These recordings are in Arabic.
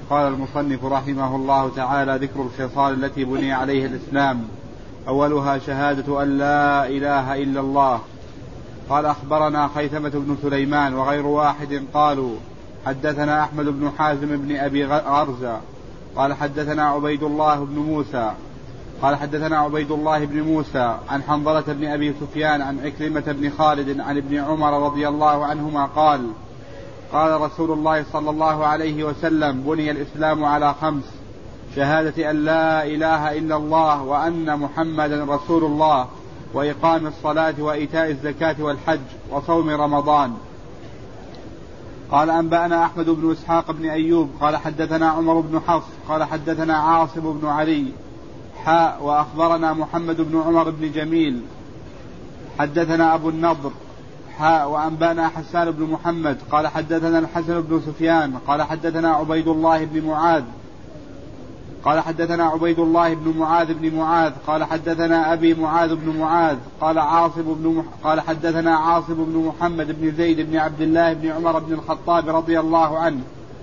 قال المصنف رحمه الله تعالى: ذكر الخصال التي بني عليها الإسلام. أولها شهادة أن لا إله إلا الله. قال: أخبرنا خيثمة بن سليمان وغير واحد قالوا: حدثنا أحمد بن حازم بن أبي غرزة قال: حدثنا عبيد الله بن موسى قال: حدثنا عبيد الله بن موسى عن حنظلة بن أبي سفيان عن عكرمة بن خالد عن ابن عمر رضي الله عنهما قال: قال رسول الله صلى الله عليه وسلم: بني الإسلام على 5: شهادة أن لا إله إلا الله وأن محمدا رسول الله وإقام الصلاة وإيتاء الزكاة والحج وصوم رمضان. قال: أنبأنا أحمد بن إسحاق بن أيوب قال: حدثنا عمر بن حفص قال: حدثنا عاصم بن علي وأخبرنا محمد بن عمر بن جميل حدثنا أبو النضر وأنبأنا حسان بن محمد قال: حدثنا الحسن بن سفيان قال: حدثنا عبيد الله بن معاذ قال: حدثنا عبيد الله بن معاذ بن معاذ قال: حدثنا أبي معاذ بن معاذ قال: حدثنا عاصم بن محمد بن زيد بن عبد الله بن عمر بن الخطاب رضي الله عنه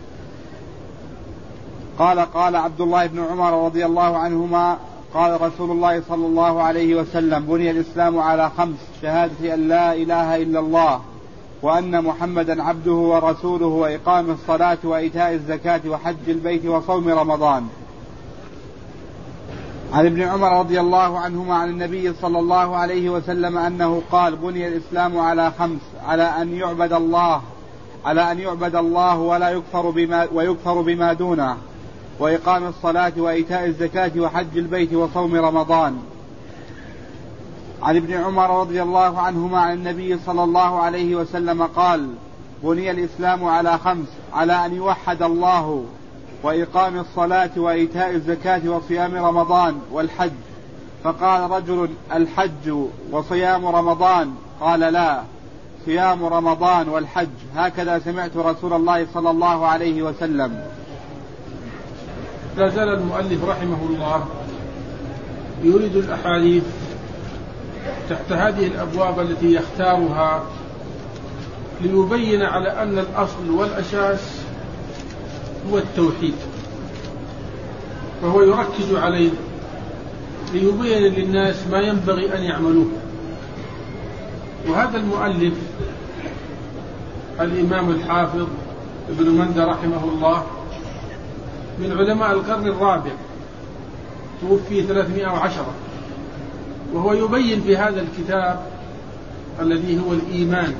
قال عبد الله بن عمر رضي الله عنهما: قال رسول الله صلى الله عليه وسلم: بني الإسلام على 5: شهادة أن لا إله إلا الله وأن محمدا عبده ورسوله وإقام الصلاة وإيتاء الزكاة وحج البيت وصوم رمضان. عن ابن عمر رضي الله عنهما عن النبي صلى الله عليه وسلم أنه قال: بني الإسلام على 5: على أن يعبد الله ويكفر بما دونه، وإقام الصلاة وإيتاء الزكاة وحج البيت وصوم رمضان. عن ابن عمر رضي الله عنهما عن النبي صلى الله عليه وسلم قال: بني الإسلام على 5: على أن يوحد الله وإقام الصلاة وإيتاء الزكاة وصيام رمضان والحج. فقال رجل: الحج وصيام رمضان؟ قال: لا، صيام رمضان والحج، هكذا سمعت رسول الله صلى الله عليه وسلم. لا زال المؤلف رحمه الله يريد الأحاديث تحت هذه الأبواب التي يختارها ليبين على أن الأصل والأساس هو التوحيد، فهو يركز عليه ليبين للناس ما ينبغي أن يعملوه. وهذا المؤلف الإمام الحافظ ابن مندة رحمه الله من علماء القرن الرابع، توفي 310، وهو يبين في هذا الكتاب الذي هو الإيمان،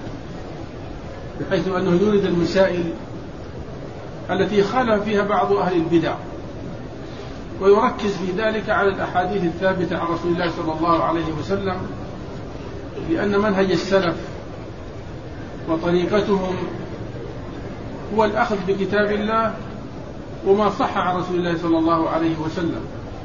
بحيث أنه يورد المسائل التي خالف فيها بعض أهل البدع، ويركز في ذلك على الأحاديث الثابتة عن رسول الله صلى الله عليه وسلم، لأن منهج السلف وطريقتهم هو الأخذ بكتاب الله وما صح عن رسول الله صلى الله عليه وسلم.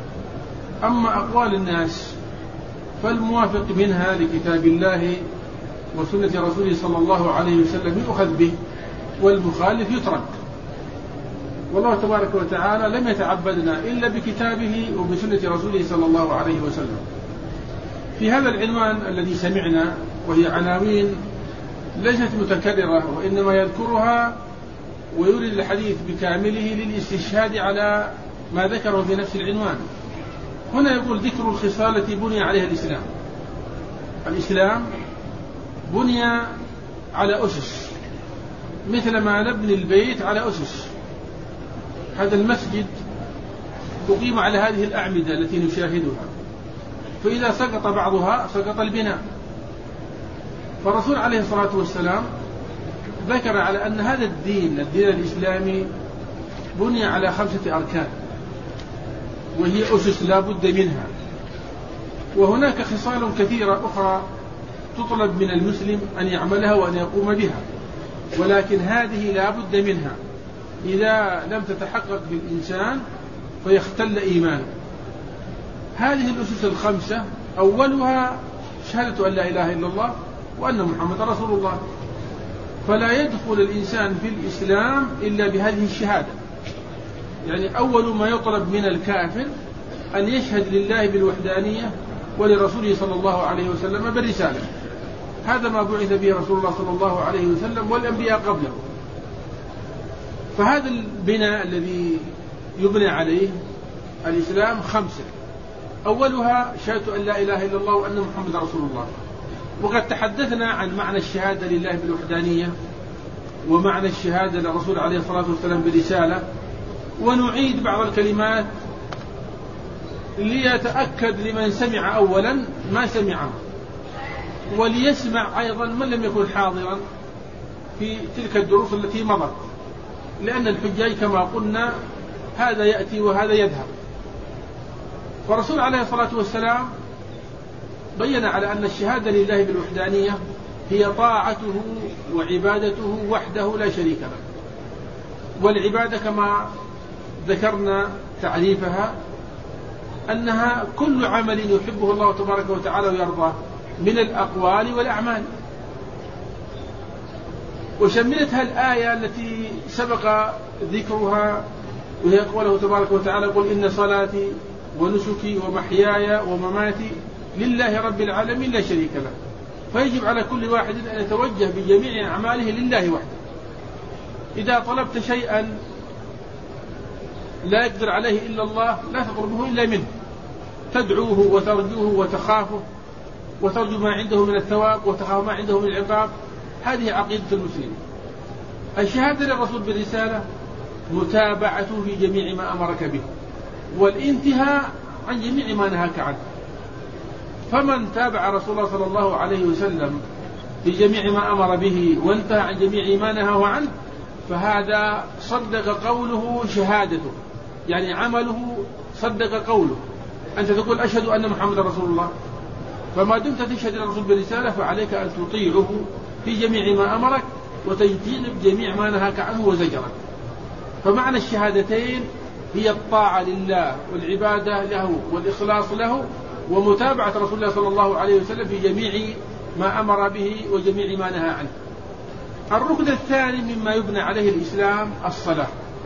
أما أقوال الناس فالموافق منها لكتاب الله وسنة رسوله صلى الله عليه وسلم يؤخذ به، والمخالف يترك. والله تبارك وتعالى لم يتعبدنا إلا بكتابه وبسنة رسوله صلى الله عليه وسلم. في هذا العنوان الذي سمعنا، وهي عناوين ليست متكررة وإنما يذكرها ويريد الحديث بكامله للاستشهاد على ما ذكره في نفس العنوان. هنا يقول: ذكر الخصال التي بني عليها الإسلام. الإسلام بني على أسس، مثل ما نبني البيت على أسس. هذا المسجد تقيم على هذه الأعمدة التي نشاهدها، فإذا سقط بعضها سقط البناء. فالرسول عليه الصلاة والسلام ذكر على أن هذا الدين الإسلامي بني على 5 أركان، وهي أسس لا بد منها. وهناك خصال كثيرة أخرى تطلب من المسلم أن يعملها وأن يقوم بها، ولكن هذه لا بد منها. إذا لم تتحقق بالإنسان فيختل إيمانه. هذه الأسس 5 أولها شهادة أن لا إله إلا الله وأن محمد رسول الله. فلا يدخل الإنسان في الإسلام إلا بهذه الشهادة. يعني أول ما يطلب من الكافر أن يشهد لله بالوحدانية ولرسوله صلى الله عليه وسلم بالرسالة. هذا ما بعث به رسول الله صلى الله عليه وسلم والأنبياء قبله. فهذا البناء الذي يبنى عليه الإسلام 5: أولها شهادة أن لا إله إلا الله وأن محمد رسول الله. وقد تحدثنا عن معنى الشهادة لله بالوحدانية ومعنى الشهادة للرسول عليه الصلاة والسلام برسالة، ونعيد بعض الكلمات ليتأكد لمن سمع أولا ما سمعه، وليسمع أيضا من لم يكن حاضرا في تلك الدروس التي مضت، لأن الحجاج كما قلنا هذا يأتي وهذا يذهب. فالرسول عليه الصلاة والسلام بين على أن الشهادة لله بالوحدانية هي طاعته وعبادته وحده لا شريك له. والعبادة كما ذكرنا تعريفها أنها كل عمل يحبه الله تبارك وتعالى ويرضاه من الأقوال والأعمال. وشملتها الآية التي سبق ذكرها، وهي قوله تبارك وتعالى: قل إن صلاتي ونسكي ومحياي ومماتي لله رب العالمين لا شريك له. فيجب على كل واحد أن يتوجه بجميع أعماله لله وحده. إذا طلبت شيئا لا يقدر عليه إلا الله لا تطلبه إلا منه، تدعوه وترجوه وتخافه، وترجو ما عنده من الثواب وتخاف ما عنده من العقاب. هذه عقيدة المسلم. الشهادة للرسول بالرسالة متابعته في جميع ما أمرك به، والانتهاء عن جميع ما نهاك عنه. فمن تابع رسول الله صلى الله عليه وسلم في جميع ما أمر به وانتهى عن جميع ما نهاه عنه، فهذا صدق قوله شهادته، يعني عمله صدق قوله. أنت تقول أشهد أن محمد رسول الله، فما دمت تشهد الرسول بالرسالة فعليك أن تطيعه في جميع ما أمرك وتجتنب جميع ما نهاك عنه وزجرك. فمعنى الشهادتين هي الطاعة لله والعبادة له والإخلاص له ومتابعة رسول الله صلى الله عليه وسلم في جميع ما أمر به وجميع ما نهى عنه. الركن الثاني مما يبنى عليه الإسلام الصلاة،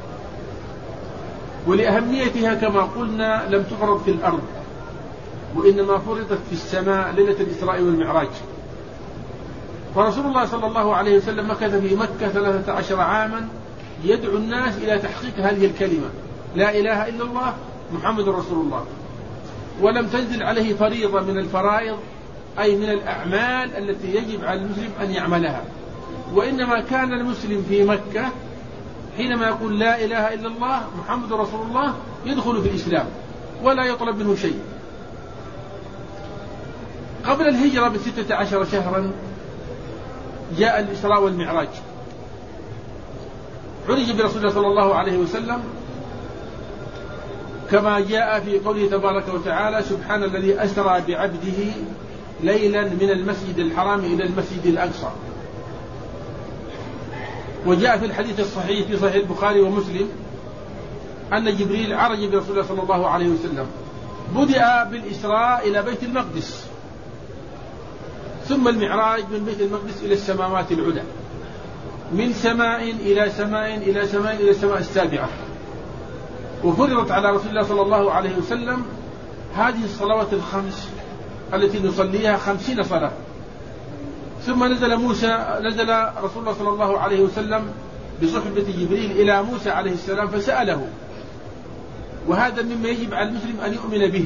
ولأهميتها كما قلنا لم تفرض في الأرض، وإنما فرضت في السماء ليلة الإسراء والمعراج. فرسول الله صلى الله عليه وسلم مكث في مكة 13 عاما يدعو الناس إلى تحقيق هذه الكلمة لا إله إلا الله محمد رسول الله، ولم تنزل عليه فريضة من الفرائض أي من الأعمال التي يجب على المسلم أن يعملها، وإنما كان المسلم في مكة حينما يقول لا إله إلا الله محمد رسول الله يدخل في الإسلام ولا يطلب منه شيء. قبل الهجرة ب16 شهرا جاء الإسراء والمعراج، عرج برسول الله صلى الله عليه وسلم كما جاء في قوله تبارك وتعالى: سبحان الذي أسرى بعبده ليلا من المسجد الحرام إلى المسجد الأقصى. وجاء في الحديث الصحيح في صحيح البخاري ومسلم أن جبريل عرج برسول الله صلى الله عليه وسلم، بدأ بالإسراء إلى بيت المقدس، ثم المعراج من بيت المقدس إلى السماوات العلى، من سماء إلى سماء إلى سماء إلى السماء السابعة. وفرضت على رسول الله صلى الله عليه وسلم هذه الصلوات الخمس التي نصليها 50 صلاة. ثم نزل رسول الله صلى الله عليه وسلم بصحبة جبريل إلى موسى عليه السلام فسأله، وهذا مما يجب على المسلم أن يؤمن به.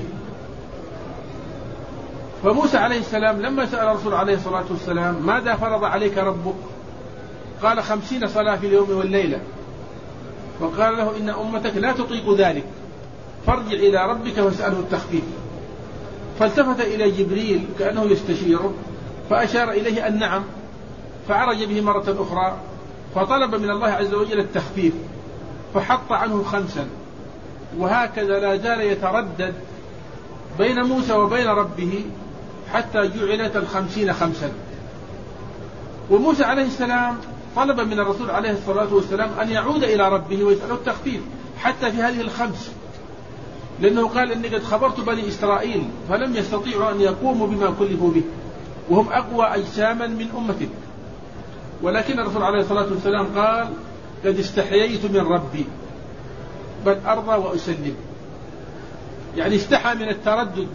فموسى عليه السلام لما سأل الرسول عليه الصلاة والسلام: ماذا فرض عليك ربك؟ قال: 50 صلاة في اليوم والليلة. فقال له: إن أمتك لا تطيق ذلك، فارجع إلى ربك واسأله التخفيف. فالتفت إلى جبريل كأنه يستشيره فأشار إليه أن نعم، فعرج به مرة أخرى فطلب من الله عز وجل التخفيف فحط عنه 5. وهكذا لا زال يتردد بين موسى وبين ربه حتى جعلت 50 5. وموسى عليه السلام طلب من الرسول عليه الصلاة والسلام أن يعود إلى ربه ويسأله التخفيف حتى في هذه 5، لأنه قال: إني قد خبرت بني إسرائيل فلم يستطيعوا أن يقوموا بما كلفوا به وهم أقوى أجساما من أمتك. ولكن الرسول عليه الصلاة والسلام قال: قد استحييت من ربي بل أرضى وأسلم. يعني استحى من التردد،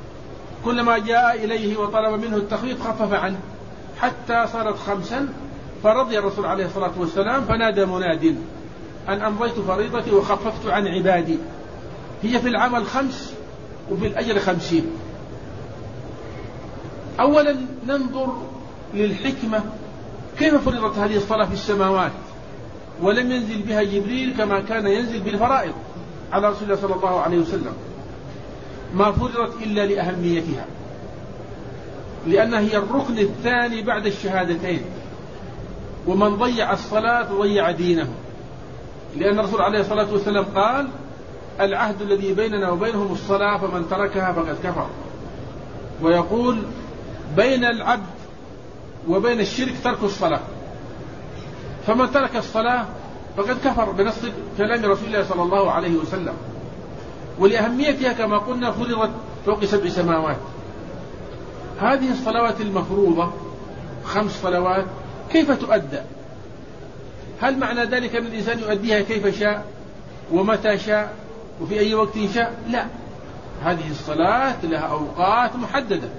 كلما جاء إليه وطلب منه التخفيف خفف عنه حتى صارت 5، فرضي الرسول عليه الصلاة والسلام فنادى مناد أن أمضيت فريضتي وخففت عن عبادي. هي في العمل 5 وفي الأجر 50. أولا ننظر للحكمة، كيف فرضت هذه الصلاة في السماوات ولم ينزل بها جبريل كما كان ينزل بالفرائض على رسول الله صلى الله عليه وسلم؟ ما فرضت إلا لأهميتها، لأنها هي الركن الثاني بعد الشهادتين، ومن ضيع الصلاة ضيع دينه، لأن الرسول عليه الصلاة والسلام قال: العهد الذي بيننا وبينهم الصلاة فمن تركها فقد كفر. ويقول: بين العبد وبين الشرك ترك الصلاة، فمن ترك الصلاة فقد كفر بنص كلام رسول الله صلى الله عليه وسلم. ولأهميتها كما قلنا فرضت فوق 7 سماوات. هذه الصلوات المفروضة 5 صلوات كيف تؤدى؟ هل معنى ذلك أن الإنسان يؤديها كيف شاء ومتى شاء وفي أي وقت شاء؟ لا، هذه الصلاة لها أوقات محددة.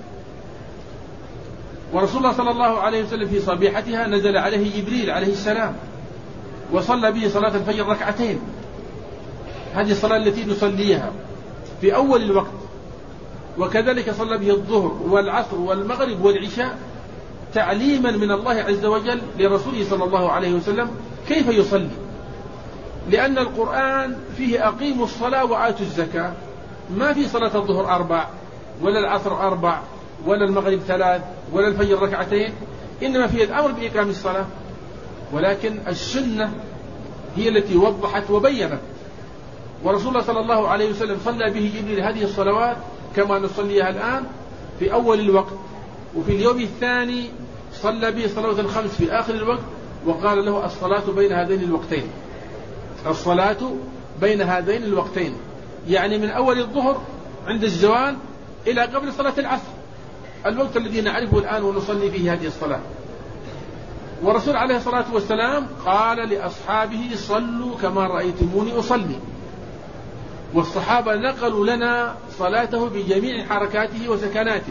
ورسول الله صلى الله عليه وسلم في صبيحتها نزل عليه جبريل عليه السلام وصلى به صلاة الفجر 2 ركعتين. هذه الصلاة التي نصليها في أول الوقت، وكذلك صلى به الظهر والعصر والمغرب والعشاء تعليما من الله عز وجل لرسوله صلى الله عليه وسلم كيف يصلي. لأن القرآن فيه أقيموا الصلاة وآتوا الزكاة، ما في صلاة الظهر 4 ولا العصر 4 ولا المغرب 3 ولا الفجر 2 ركعتين، إنما فيه الأمر بإقام الصلاة. ولكن السنة هي التي وضحت وبينت. ورسول الله صلى الله عليه وسلم صلى به جبريل هذه الصلوات كما نصليها الآن في أول الوقت، وفي اليوم الثاني صلى به صلوات 5 في آخر الوقت، وقال له: الصلاة بين هذين الوقتين. الصلاة بين هذين الوقتين يعني من أول الظهر عند الزوال إلى قبل صلاة العصر، الوقت الذي نعرفه الآن ونصلي فيه هذه الصلاة. ورسول عليه الصلاة والسلام قال لأصحابه: صلوا كما رأيتموني أصلي. والصحابة نقلوا لنا صلاته بجميع حركاته وسكناته.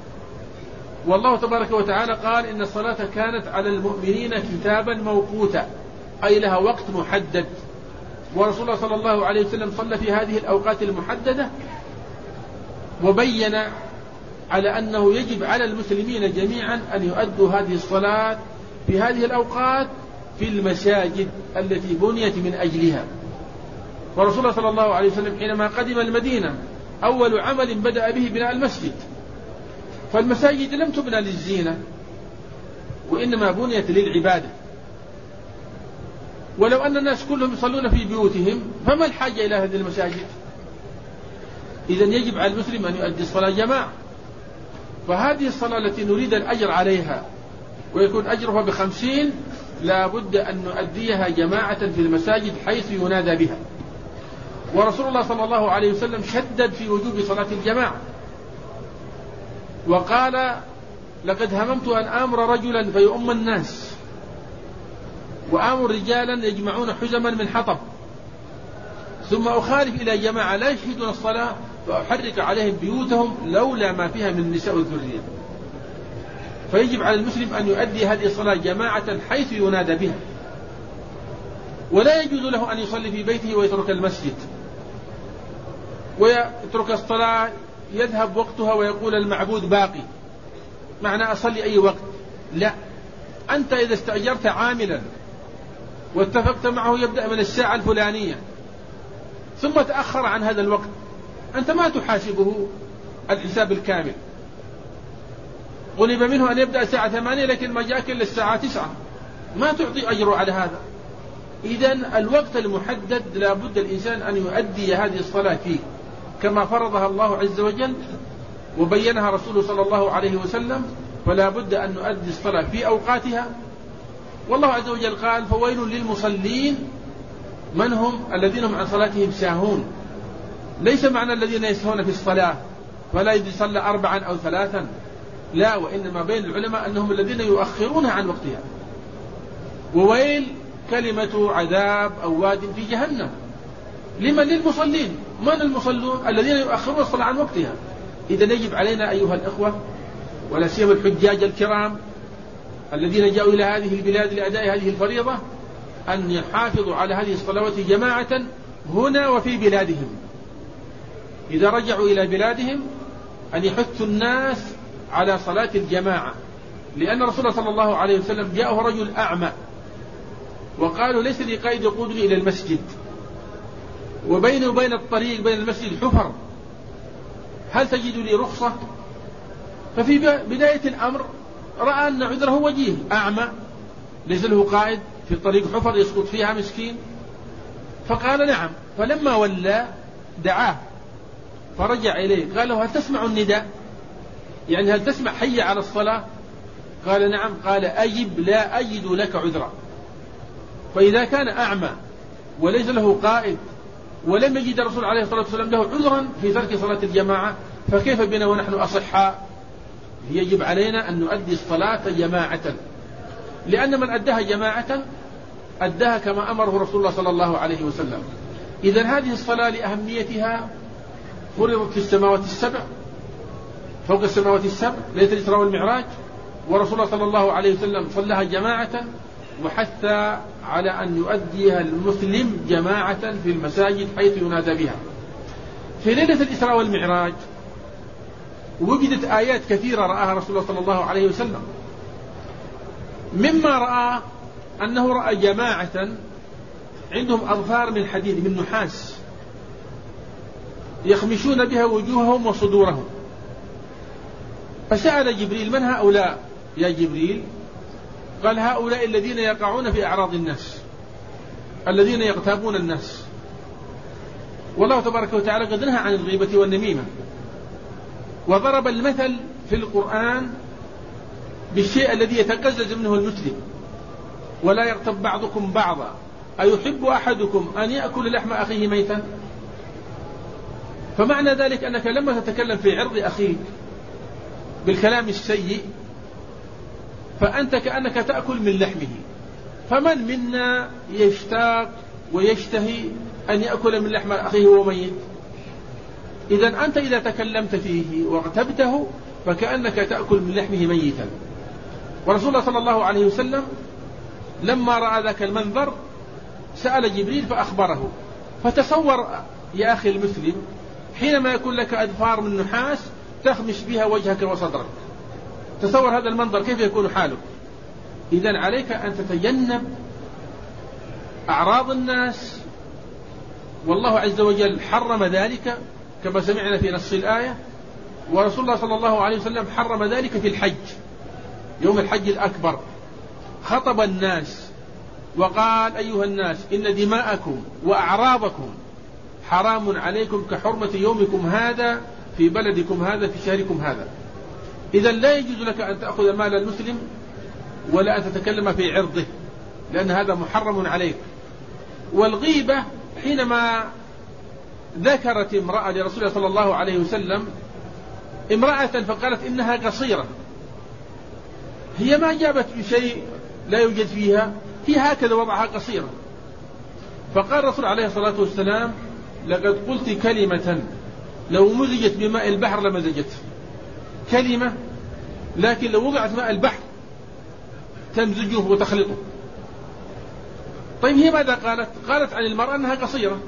والله تبارك وتعالى قال: إن الصلاة كانت على المؤمنين كتابا موقوتا، أي لها وقت محدد. ورسول الله صلى الله عليه وسلم صلى في هذه الأوقات المحددة، وبين على أنه يجب على المسلمين جميعا أن يؤدوا هذه الصلاة في هذه الأوقات في المساجد التي بنيت من أجلها. ورسول الله صلى الله عليه وسلم حينما قدم المدينة أول عمل بدأ به بناء المسجد. فالمساجد لم تبنى للزينة، وإنما بنيت للعبادة. ولو أن الناس كلهم يصلون في بيوتهم فما الحاجة إلى هذه المساجد؟ إذن يجب على المسلم أن يؤدي الصلاة جماعة. فهذه الصلاة التي نريد الأجر عليها ويكون أجرها ب50 لا بد أن نؤديها جماعة في المساجد حيث ينادى بها. ورسول الله صلى الله عليه وسلم شدد في وجوب صلاة الجماعة، وقال: لقد هممت أن آمر رجلا فيؤم الناس، وآمر رجالا يجمعون حزما من حطب، ثم أخالف إلى جماعة لا يشهدون الصلاة فأحرق عليهم بيوتهم لولا ما فيها من النساء والذرية. فيجب على المسلم أن يؤدي هذه الصلاة جماعة حيث ينادى بها، ولا يجوز له أن يصلي في بيته ويترك المسجد ويترك الصلاة يذهب وقتها ويقول المعبود باقي، معنى أصلي أي وقت. لا، أنت إذا استأجرت عاملا واتفقت معه يبدأ من الساعة الفلانية ثم تأخر عن هذا الوقت، أنت ما تحاسبه الحساب الكامل. غلب منه أن يبدأ الساعة 8 لكن ما جاءك إلا الساعة 9، ما تعطي أجره على هذا. إذن الوقت المحدد لا بد الإنسان أن يؤدي هذه الصلاة فيه كما فرضها الله عز وجل وبينها رسوله صلى الله عليه وسلم. فلا بد أن نؤدي الصلاة في أوقاتها. والله عز وجل قال: فويل للمصلين من هم الذين هم عن صلاتهم ساهون. ليس معنى الذين يسهون في الصلاة فلا يصلى 4 أو 3، لا، وإنما بين العلماء أنهم الذين يؤخرونها عن وقتها. وويل كلمة عذاب أو واد في جهنم. لمن؟ للمصلين. من المصلون؟ الذين يؤخرون الصلاة عن وقتها. إذا يجب علينا أيها الإخوة ولا سيما الحجاج الكرام الذين جاءوا إلى هذه البلاد لأداء هذه الفريضة أن يحافظوا على هذه الصلوات جماعة هنا وفي بلادهم. إذا رجعوا إلى بلادهم أن يحثوا الناس على صلاة الجماعة، لأن رسول صلى الله عليه وسلم جاءه رجل أعمى وقالوا ليس لي قائد يقودني إلى المسجد، وبيني وبين الطريق بين المسجد حفر، هل تجد لي رخصة؟ ففي بداية الأمر رأى أن عذره وجيه، أعمى ليس له قائد، في الطريق حفر يسقط فيها مسكين، فقال نعم. فلما ولى دعاه فرجع إليه قال له هل تسمع النداء؟ يعني هل تسمع حي على الصلاة؟ قال نعم. قال أجب لا أجد لك عذرا. فإذا كان أعمى وليس له قائد ولم يجد الرسول عليه الصلاة والسلام له عذرا في ترك صلاة الجماعة، فكيف بنا ونحن أصحاء؟ يجب علينا أن نؤدي الصلاة جماعة، لأن من أداها جماعة أداها كما أمره رسول الله صلى الله عليه وسلم. إذن هذه الصلاة لأهميتها فرضت في السماوات السبع، فوق السماوات السبع ليلة الإسراء والمعراج، ورسول الله صلى الله عليه وسلم صلىها جماعة وحث على أن يؤديها المسلم جماعة في المساجد حيث ينادى بها. في ليلة الإسراء والمعراج وجدت آيات كثيرة رآها رسول الله صلى الله عليه وسلم. مما رأى أنه رأى جماعة عندهم أظفار من حديد من نحاس يخمشون بها وجوههم وصدورهم، فسأل جبريل من هؤلاء يا جبريل؟ قال هؤلاء الذين يقعون في أعراض الناس، الذين يغتابون الناس. والله تبارك وتعالى قد نهى عن الغيبة والنميمة، وضرب المثل في القرآن بالشيء الذي يتقزز منه المسلم. ولا يغتب بعضكم بعضا أيحب أحدكم أن يأكل لحم أخيه ميتا؟ فمعنى ذلك أنك لما تتكلم في عرض أخيك بالكلام السيء فأنت كأنك تأكل من لحمه. فمن منا يشتاق ويشتهي أن يأكل من لحم أخيه وهو ميت؟ إذن أنت إذا تكلمت فيه واغتبته فكأنك تأكل من لحمه ميتا. ورسول الله صلى الله عليه وسلم لما رأى ذاك المنظر سأل جبريل فأخبره. فتصور يا أخي المسلم حينما يكون لك أظفار من نحاس تخمش بها وجهك وصدرك، تصور هذا المنظر كيف يكون حالك. إذن عليك أن تتجنب أعراض الناس، والله عز وجل حرم ذلك كما سمعنا في نص الآية. ورسول الله صلى الله عليه وسلم حرم ذلك في الحج، يوم الحج الأكبر خطب الناس وقال أيها الناس إن دماءكم وأعراضكم حرام عليكم كحرمة يومكم هذا في بلدكم هذا في شهركم هذا. إذا لا يجوز لك أن تأخذ مال المسلم ولا أن تتكلم في عرضه، لأن هذا محرم عليك. والغيبة حينما ذكرت امرأة لرسول الله صلى الله عليه وسلم امرأة فقالت إنها قصيرة، هي ما جابت بشيء لا يوجد فيها، هي هكذا وضعها قصيرة. فقال الرسول عليه الصلاة والسلام لقد قلت كلمة لو مزجت بماء البحر لمزجت، كلمة لكن لو وضعت ماء البحر تمزجه وتخلطه. طيب هي ماذا قالت؟ قالت عن المرأة أنها قصيرة.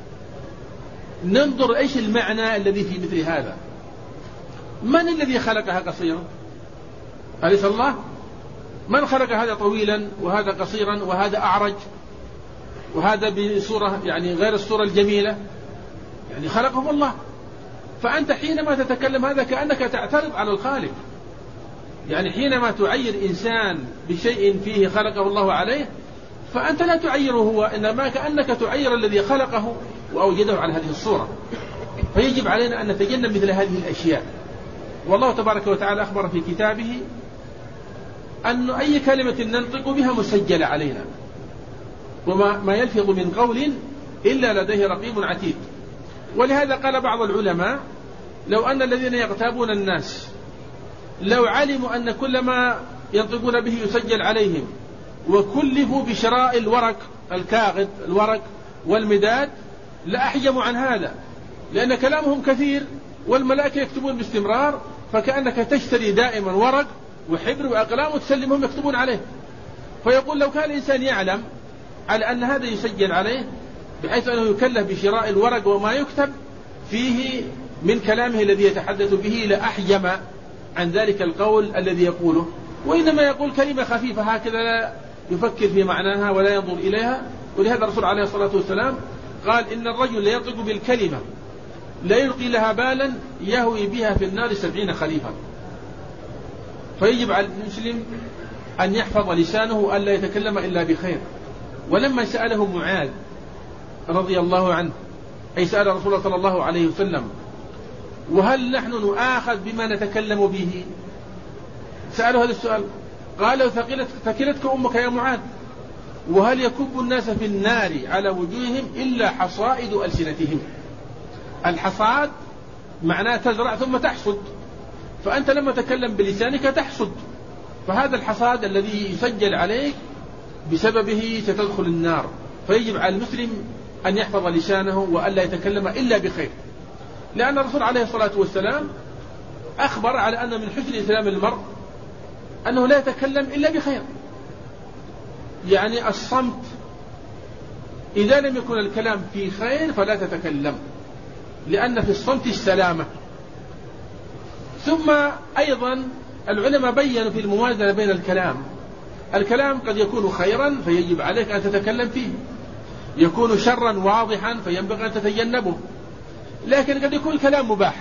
ننظر إيش المعنى الذي في مثل هذا. من الذي خلقها قصيرة؟ أليس الله؟ من خلق هذا طويلا وهذا قصيرا وهذا أعرج وهذا بصورة يعني غير الصورة الجميلة؟ يعني خلقهم الله. فأنت حينما تتكلم هذا كأنك تعترض على الخالق. يعني حينما تعير إنسان بشيء فيه خلقه الله عليه فأنت لا تعيره هو، إنما كأنك تعير الذي خلقه وأوجده على هذه الصورة. فيجب علينا أن نتجنب مثل هذه الأشياء. والله تبارك وتعالى أخبر في كتابه أن أي كلمة ننطق بها مسجلة علينا، وما يلفظ من قول إلا لديه رقيب عتيد. ولهذا قال بعض العلماء لو أن الذين يغتابون الناس لو علموا أن كل ما ينطقون به يسجل عليهم وكلفوا بشراء الورق الكاغد الورق والمداد لأحجموا عن هذا، لأن كلامهم كثير والملائكة يكتبون باستمرار، فكأنك تشتري دائما ورق وحبر وأقلام وتسلمهم يكتبون عليه. فيقول لو كان الإنسان يعلم على أن هذا يسجل عليه بحيث أنه يكلف بشراء الورق وما يكتب فيه من كلامه الذي يتحدث به لأحجم عن ذلك القول الذي يقوله، وإنما يقول كلمة خفيفة هكذا لا يفكر في معناها ولا ينظر إليها. ولهذا الرسول عليه الصلاة والسلام قال إن الرجل لينطق بالكلمة لا يلقي لها بالا يهوي بها في النار 70 خليفة. فيجب على المسلم أن يحفظ لسانه ألا يتكلم إلا بخير. ولما سأله معاذ رضي الله عنه، أي سأل رسول الله صلى الله عليه وسلم وهل نحن نؤاخذ بما نتكلم به؟ سأله هذا السؤال، قال ثقلتك أمك يا معاذ، وهل يكب الناس في النار على وجوههم إلا حصائد ألسنتهم. الحصاد معناه تزرع ثم تحصد، فأنت لما تكلم بلسانك تحصد، فهذا الحصاد الذي يسجل عليك بسببه ستدخل النار. فيجب على المسلم أن يحفظ لسانه وألا يتكلم إلا بخير، لأن الرسول عليه الصلاة والسلام أخبر على أن من حسن إسلام المرء أنه لا يتكلم إلا بخير. يعني الصمت، إذا لم يكن الكلام في خير فلا تتكلم، لأن في الصمت السلامة. ثم أيضا العلماء بيّنوا في الموازنة بين الكلام قد يكون خيرا فيجب عليك أن تتكلم فيه، يكون شرا واضحا فينبغي أن تتجنبه، لكن قد يكون الكلام مباح.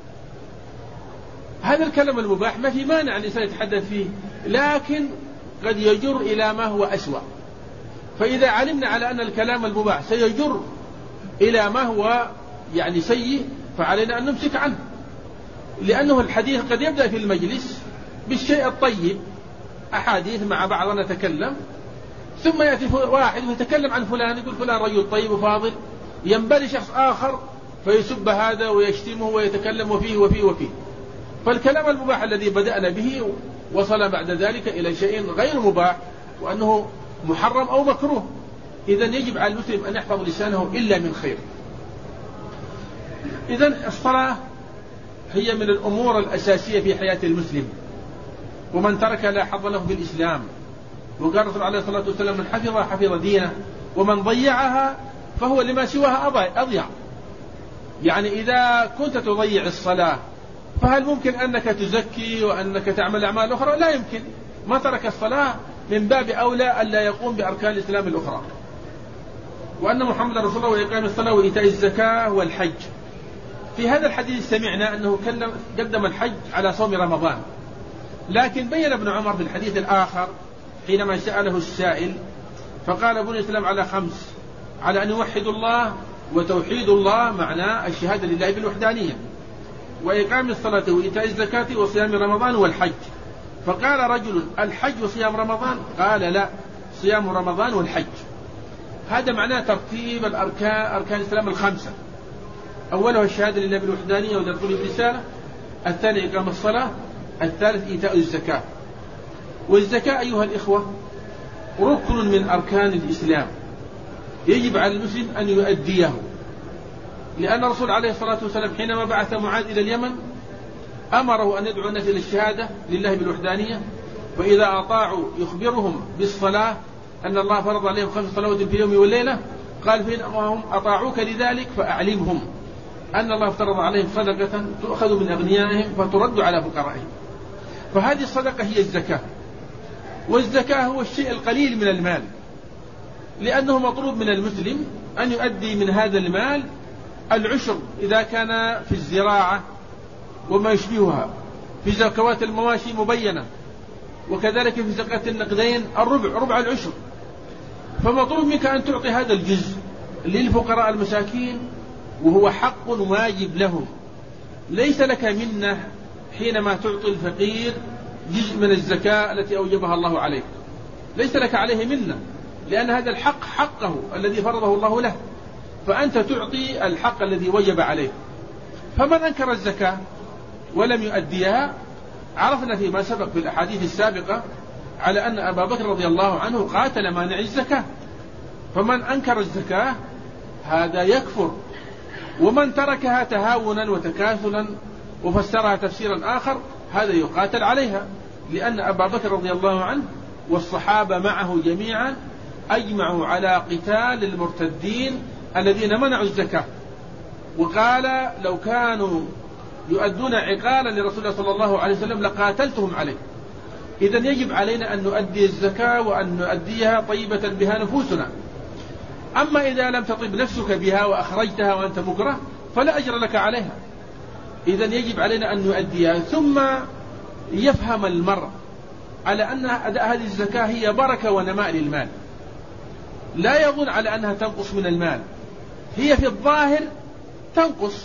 هذا الكلام المباح ما في مانع أن الإنسان يتحدث فيه، لكن قد يجر إلى ما هو أسوأ. فإذا علمنا على أن الكلام المباح سيجر إلى ما هو يعني سيء فعلينا أن نمسك عنه، لأنه الحديث قد يبدأ في المجلس بالشيء الطيب، أحاديث مع بعض نتكلم، ثم يأتي واحد ويتكلم عن فلان، يقول فلان رجل طيب وفاضل، ينبغي شخص آخر فيسب هذا ويشتمه ويتكلم وفيه وفيه وفيه. فالكلام المباح الذي بدأنا به وصل بعد ذلك إلى شيء غير مباح وأنه محرم أو مكروه. إذن يجب على المسلم أن يحفظ لسانه إلا من خير. إذن الصلاة هي من الأمور الأساسية في حياة المسلم، ومن ترك لا حظ له بالإسلام. وقال الرسول عليه الصلاة والسلام من حفظها حفظ دينه ومن ضيعها فهو لما سواها أضيع. يعني إذا كنت تضيع الصلاة فهل ممكن أنك تزكي وأنك تعمل أعمال أخرى؟ لا يمكن. ما ترك الصلاة من باب أولى ألا يقوم بأركان الإسلام الأخرى. وأن محمد رسول الله وإقام الصلاة وإيتاء الزكاة والحج. في هذا الحديث سمعنا أنه قدم الحج على صوم رمضان، لكن بين ابن عمر في الحديث الآخر حينما سأله السائل فقال بني الإسلام على 5: على أن يوحد الله، وتوحيد الله معناه الشهادة لله بالوحدانية، وإقام الصلاة وإيتاء الزكاة وصيام رمضان والحج. فقال رجل: الحج وصيام رمضان؟ قال: لا، صيام رمضان والحج. هذا معناه ترتيب أركان الإسلام 5: أولها الشهادة لله بالوحدانية ودخول الرسالة، الثاني إقام الصلاة، الثالث إيتاء الزكاة. والزكاة أيها الإخوة ركن من أركان الإسلام، يجب على المسلم أن يؤديه، لأن الرسول عليه الصلاة والسلام حينما بعث معاذ إلى اليمن أمره أن يدعو الناس إلى الشهادة لله بالوحدانية، وإذا أطاعوا يخبرهم بالصلاة أن الله فرض عليهم 5 صلوات في اليوم والليلة. قال: فإنهم أطاعوك لذلك فأعلمهم أن الله افترض عليهم صدقة تؤخذ من أغنيائهم فترد على فقرائهم. فهذه الصدقة هي الزكاة، والزكاة هو الشيء القليل من المال، لأنه مطلوب من المسلم أن يؤدي من هذا المال العشر إذا كان في الزراعة وما يشبهها، في زكوات المواشي مبينة، وكذلك في زكاة النقدين ربع العشر. فمطلوب منك أن تعطي هذا الجزء للفقراء المساكين، وهو حق واجب لهم. ليس لك منه حينما تعطي الفقير جزء من الزكاة التي أوجبها الله عليك، ليس لك عليه منه، لأن هذا الحق حقه الذي فرضه الله له، فأنت تعطي الحق الذي وجب عليه. فمن أنكر الزكاة ولم يؤديها، عرفنا فيما سبق في الأحاديث السابقة على أن أبا بكر رضي الله عنه قاتل مانع الزكاة. فمن أنكر الزكاة هذا يكفر، ومن تركها تهاونا وتكاسلا وفسرها تفسيرا آخر هذا يقاتل عليها، لأن أبا بكر رضي الله عنه والصحابة معه جميعا أجمعوا على قتال المرتدين الذين منعوا الزكاة، وقال لو كانوا يؤدون عقالا لرسول الله صلى الله عليه وسلم لقاتلتهم عليه. إذن يجب علينا أن نؤدي الزكاة وأن نؤديها طيبة بها نفوسنا. أما إذا لم تطب نفسك بها وأخرجتها وأنت مكره فلا أجر لك عليها. إذن يجب علينا أن نؤديها. ثم يفهم المرء على أن أداء هذه الزكاة هي بركة ونماء للمال، لا يظن على أنها تنقص من المال، هي في الظاهر تنقص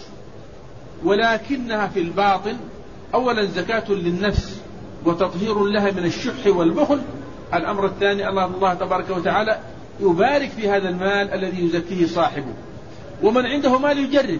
ولكنها في الباطن أولا زكاة للنفس وتطهير لها من الشح والبخل. الأمر الثاني الله تبارك وتعالى يبارك في هذا المال الذي يزكيه صاحبه. ومن عنده مال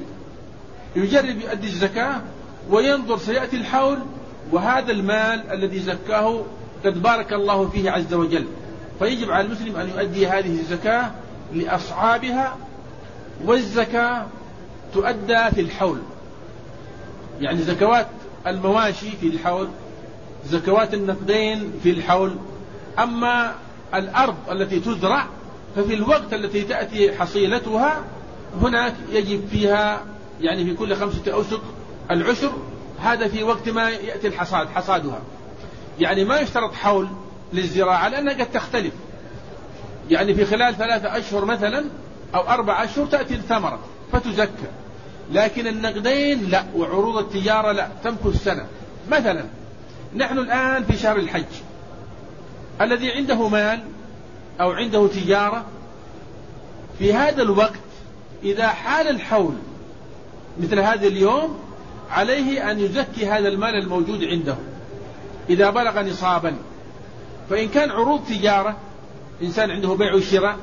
يجرب يؤدي الزكاة وينظر سيأتي الحول وهذا المال الذي زكاه قد بارك الله فيه عز وجل. فيجب على المسلم أن يؤدي هذه الزكاة لأصحابها. والزكاة تؤدى في الحول، يعني زكوات المواشي في الحول، زكوات النقدين في الحول. أما الأرض التي تزرع ففي الوقت التي تأتي حصيلتها هناك يجب فيها يعني في كل 5 أوسق العشر، هذا في وقت ما يأتي الحصاد حصادها. يعني ما يشترط حول للزراعة لأنها قد تختلف، يعني في خلال 3 أشهر مثلا أو 4 أشهر تأتي الثمرة فتزكى. لكن النقدين لا، وعروض التجارة لا، تمكث سنة. مثلا نحن الآن في شهر الحج، الذي عنده مال أو عنده تجارة في هذا الوقت إذا حال الحول مثل هذا اليوم عليه أن يزكي هذا المال الموجود عنده إذا بلغ نصابا. فإن كان عروض تجارة، إنسان عنده بيع وشراء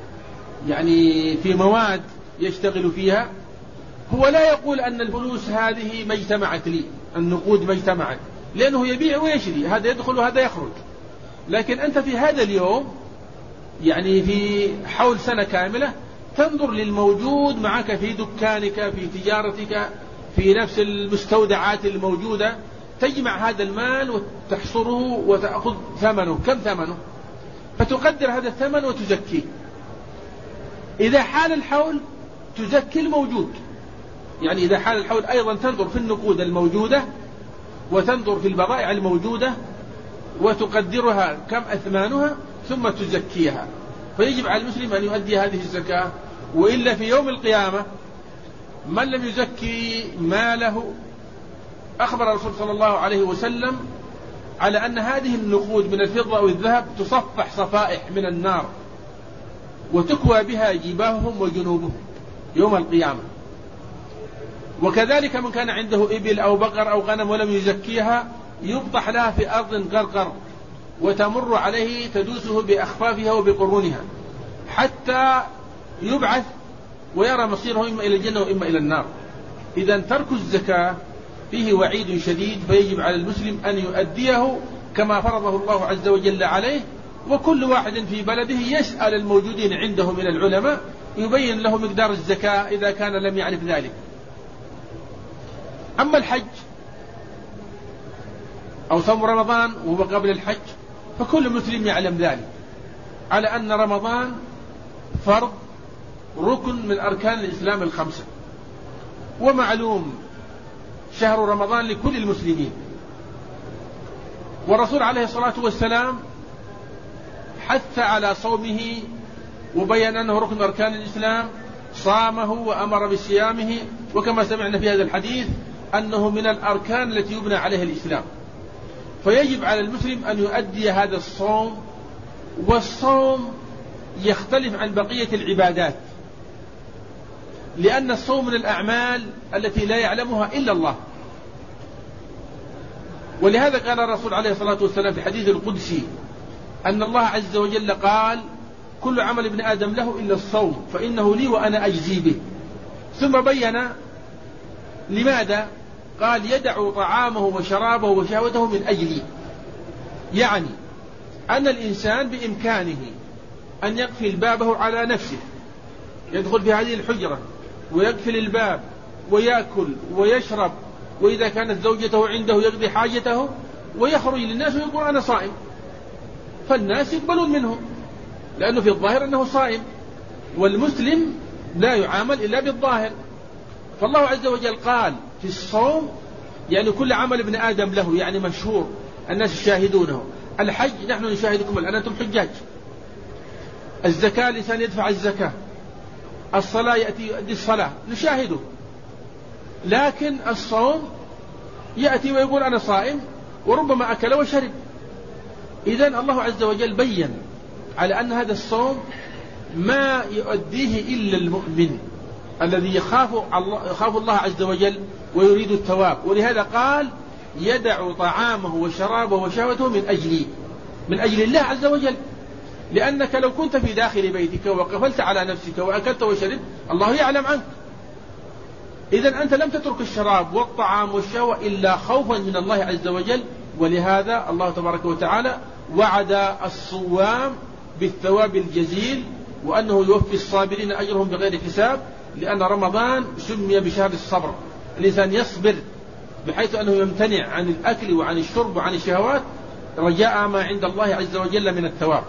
يعني في مواد يشتغل فيها، هو لا يقول أن الفلوس هذه ما اجتمعت لي، النقود ما اجتمعت، لأنه يبيع ويشري، هذا يدخل وهذا يخرج. لكن أنت في هذا اليوم يعني في حول سنة كاملة تنظر للموجود معك في دكانك في تجارتك في نفس المستودعات الموجودة، تجمع هذا المال وتحصره وتأخذ ثمنه. كم ثمنه؟ فتقدر هذا الثمن وتزكيه. إذا حال الحول تزكي الموجود، يعني إذا حال الحول أيضا تنظر في النقود الموجودة وتنظر في البضائع الموجودة وتقدرها كم أثمانها ثم تزكيها. فيجب على المسلم أن يؤدي هذه الزكاة، وإلا في يوم القيامة من لم يزكي ماله، أخبر الرسول صلى الله عليه وسلم على أن هذه النقود من الفضة أو الذهب تصفح صفائح من النار وتكوى بها جباههم وجنوبهم يوم القيامة. وكذلك من كان عنده إبل أو بقر أو غنم ولم يزكيها يبطح لها في أرض قرقر وتمر عليه تدوسه بأخفافها وبقرونها حتى يبعث ويرى مصيره إما إلى الجنة وإما إلى النار. إذن ترك الزكاة فيه وعيد شديد، فيجب على المسلم أن يؤديه كما فرضه الله عز وجل عليه. وكل واحد في بلده يسأل الموجودين عنده من العلماء يبين له مقدار الزكاة إذا كان لم يعرف ذلك. أما الحج أو صوم رمضان وهو قبل الحج فكل مسلم يعلم ذلك، على أن رمضان فرض ركن من أركان الإسلام ال5، ومعلوم شهر رمضان لكل المسلمين. والرسول عليه الصلاة والسلام حث على صومه وبين أنه ركن أركان الإسلام، صامه وأمر بصيامه، وكما سمعنا في هذا الحديث أنه من الأركان التي يبنى عليها الإسلام. فيجب على المسلم أن يؤدي هذا الصوم. والصوم يختلف عن بقية العبادات، لأن الصوم من الأعمال التي لا يعلمها إلا الله. ولهذا قال الرسول عليه الصلاة والسلام في حديث القدسي أن الله عز وجل قال: كل عمل ابن آدم له إلا الصوم فإنه لي وأنا أجزي به. ثم بين لماذا، قال: يدع طعامه وشرابه وشهوته من أجلي. يعني أن الإنسان بإمكانه أن يقفل بابه على نفسه، يدخل في هذه الحجرة ويقفل الباب ويأكل ويشرب، وإذا كانت زوجته عنده يقضي حاجته، ويخرج للناس ويقول أنا صائم، فالناس يقبلون منه لأنه في الظاهر أنه صائم، والمسلم لا يعامل إلا بالظاهر. فالله عز وجل قال في الصوم يعني كل عمل ابن آدم له، يعني مشهور الناس يشاهدونه. الحج نحن نشاهدكم الآن أنتم حجاج. الزكاة الإنسان يدفع الزكاة. الصلاة يأتي يؤدي الصلاة نشاهده. لكن الصوم يأتي ويقول أنا صائم، وربما أكل وشرب. إذن الله عز وجل بين على أن هذا الصوم ما يؤديه إلا المؤمن الذي يخاف الله عز وجل ويريد الثواب. ولهذا قال يدع طعامه وشرابه وشهوته من أجل الله عز وجل. لأنك لو كنت في داخل بيتك وقفلت على نفسك وأكلت وشربت الله يعلم عنك. إذن أنت لم تترك الشراب والطعام والشهوة إلا خوفا من الله عز وجل. ولهذا الله تبارك وتعالى وعد الصوام بالثواب الجزيل، وأنه يوفي الصابرين أجرهم بغير حساب، لأن رمضان سمي بشهر الصبر. الإنسان يصبر بحيث أنه يمتنع عن الأكل وعن الشرب وعن الشهوات رجاء ما عند الله عز وجل من الثواب.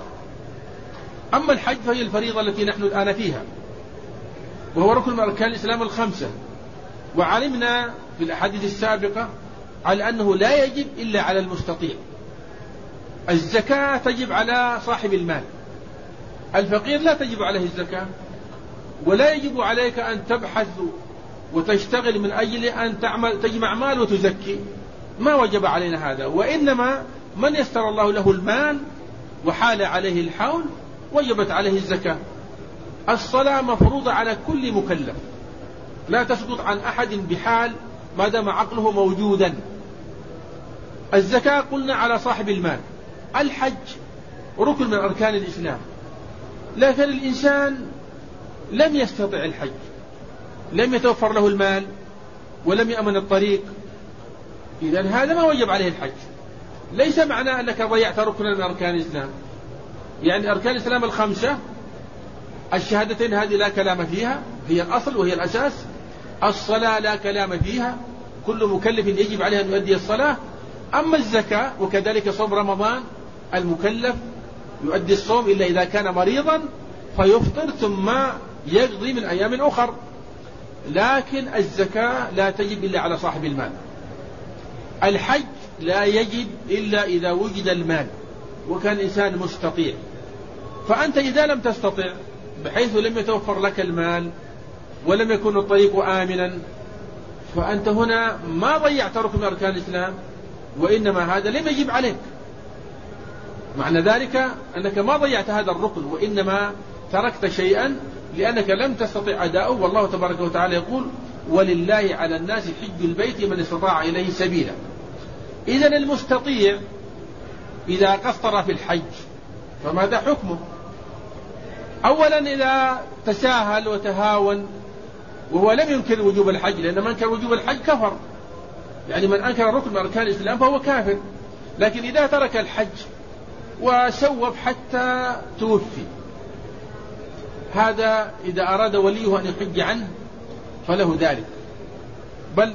أما الحج فهي الفريضة التي نحن الآن فيها، وهو ركن من أركان الإسلام الخمسة. وعلمنا في الأحاديث السابقة على أنه لا يجب إلا على المستطيع. الزكاة تجب على صاحب المال، الفقير لا تجب عليه الزكاة. ولا يجب عليك أن تبحث وتشتغل من أجل أن تجمع مال وتزكي، ما وجب علينا هذا. وإنما من يسر الله له المال وحال عليه الحول وجبت عليه الزكاة. الصلاة مفروضة على كل مكلف، لا تسقط عن أحد بحال ما دام عقله موجودا. الزكاة قلنا على صاحب المال. الحج ركن من أركان الإسلام، لكن الإنسان لم يستطع الحج، لم يتوفر له المال ولم يأمن الطريق، إذن هذا ما وجب عليه الحج. ليس معنى أنك ضيعت ركنا من أركان الإسلام. يعني أركان الإسلام الخمسة، الشهادتين هذه لا كلام فيها، هي الأصل وهي الأساس. الصلاة لا كلام فيها، كل مكلف يجب عليه أن يؤدي الصلاة. أما الزكاة وكذلك صوم رمضان، المكلف يؤدي الصوم إلا إذا كان مريضا فيفطر ثم يقضي من أيام أخر. لكن الزكاة لا تجب إلا على صاحب المال. الحج لا يجب إلا إذا وجد المال وكان إنسان مستطيع. فأنت إذا لم تستطع بحيث لم يتوفر لك المال ولم يكن الطريق آمنا، فأنت هنا ما ضيعت ركن من أركان الإسلام، وإنما هذا لم يجب عليك. معنى ذلك أنك ما ضيعت هذا الركن، وإنما تركت شيئا لأنك لم تستطع أداؤه. والله تبارك وتعالى يقول ولله على الناس حج البيت من استطاع إليه سبيلا. إذن المستطيع إذا قصر في الحج فماذا حكمه؟ أولا إذا تساهل وتهاون وهو لم ينكر وجوب الحج، لأن من انكر وجوب الحج كفر، يعني من أنكر ركن من أركان الإسلام فهو كافر. لكن إذا ترك الحج وسوف حتى توفي، هذا إذا أراد وليه أن يحج عنه فله ذلك، بل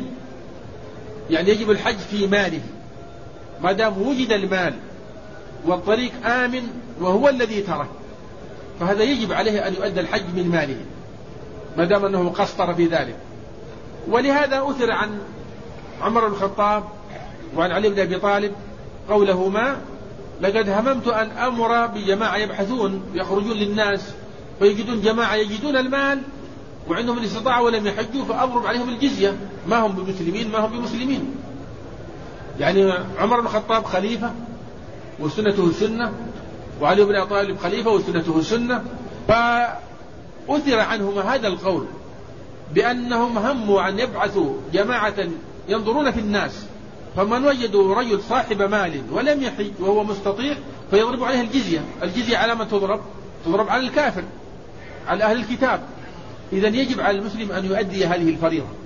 يجب الحج في ماله ما دام وجد المال والطريق آمن وهو الذي ترك، فهذا يجب عليه أن يؤدي الحج من ماله ما دام أنه قصر في ذلك. ولهذا أثر عن عمر بن الخطاب وعن علي بن أبي طالب قولهما لقد هممت أن أمر بجماعة يبحثون يخرجون للناس فيجدون جماعة يجدون المال وعندهم الاستطاعة ولم يحجوا فأضرب عليهم الجزية، ما هم بمسلمين. يعني عمر بن الخطاب خليفة وسنته سنة، وعلي بن أبي طالب خليفة وسنته سنة، فأثر عنهما هذا القول بأنهم هموا أن يبعثوا جماعة ينظرون في الناس، فمن وجدوا رجل صاحب مال ولم يحج وهو مستطيع فيضرب عليه الجزية على من تضرب على الكافر، على أهل الكتاب. إذن يجب على المسلم أن يؤدي هذه الفريضة.